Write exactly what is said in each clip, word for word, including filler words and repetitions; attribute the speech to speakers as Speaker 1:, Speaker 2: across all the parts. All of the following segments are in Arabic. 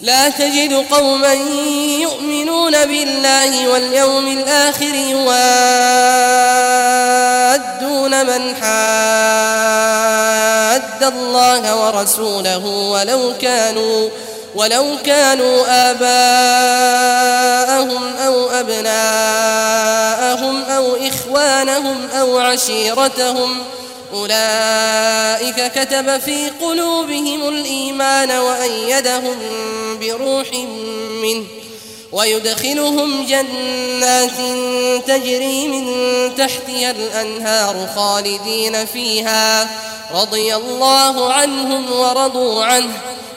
Speaker 1: لا تجد قوما يؤمنون بالله واليوم الآخر يوادون من حاد الله ورسوله ولو كانوا ولو كانوا آباءهم أو أبناءهم أو إخوانهم أو عشيرتهم أولئك كتب في قلوبهم الإيمان وأيدهم بروح منه ويدخلهم جنات تجري من تحتها الأنهار خالدين فيها رضي الله عنهم ورضوا عنه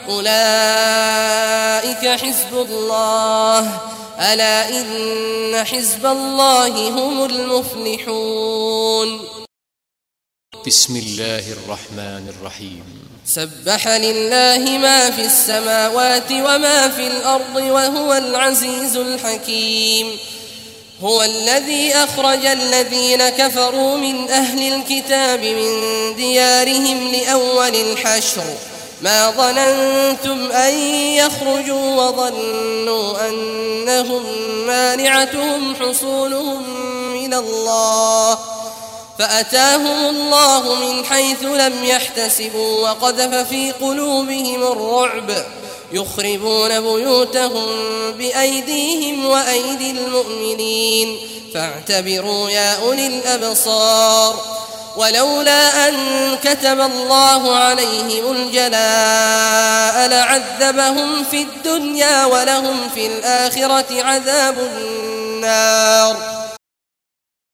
Speaker 1: أولئك حزب الله ألا إن حزب الله هم المفلحون.
Speaker 2: بسم الله الرحمن الرحيم.
Speaker 1: سبح لله ما في السماوات وما في الأرض وهو العزيز الحكيم. هو الذي أخرج الذين كفروا من أهل الكتاب من ديارهم لأول الحشر ما ظننتم أن يخرجوا وظنوا أنهم مانعتهم حصونهم من الله فأتاهم الله من حيث لم يحتسبوا وقذف في قلوبهم الرعب يخربون بيوتهم بأيديهم وأيدي المؤمنين فاعتبروا يا أولي الأبصار. ولولا أن كتب الله عليهم الجلاء لعذبهم في الدنيا ولهم في الآخرة عذاب النار